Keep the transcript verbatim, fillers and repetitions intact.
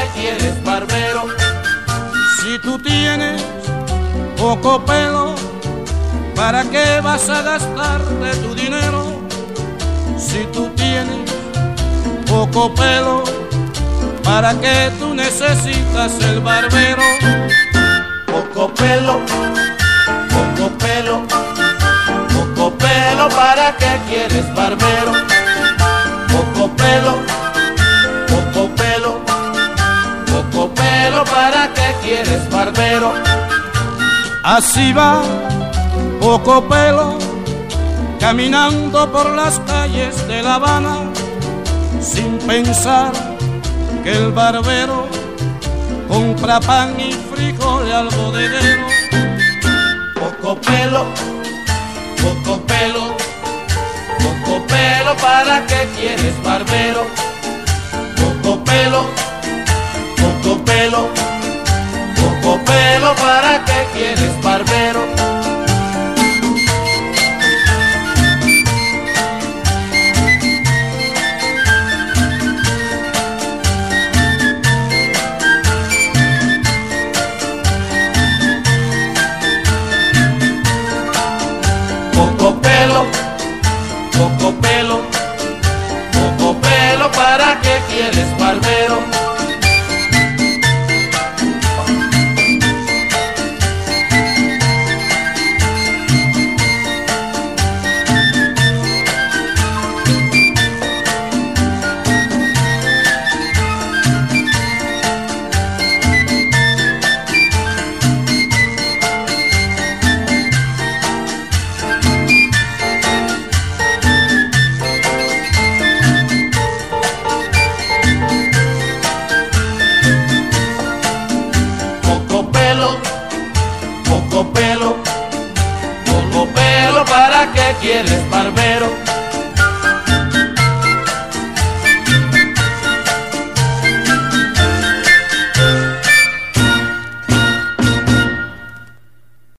quieres, barbero? Si tú tienes poco pelo, ¿para qué vas a gastarte tu dinero? Si tú tienes poco pelo, ¿para qué tú necesitas el barbero? Poco pelo, poco pelo, poco pelo, ¿para qué quieres, barbero? Poco pelo, poco pelo, poco pelo, ¿para qué quieres, barbero? Así va, poco pelo, caminando por las calles de La Habana, sin pensar que el barbero compra pan y frijol al bodeguero. Poco pelo, poco pelo, poco pelo, ¿para qué quieres, barbero? Poco pelo, poco pelo, poco pelo, ¿para qué quieres, barbero? Poco pelo, poco pelo, poco pelo, ¿para qué quieres, barbero? Poco pelo, poco pelo, ¿para qué quieres, barbero?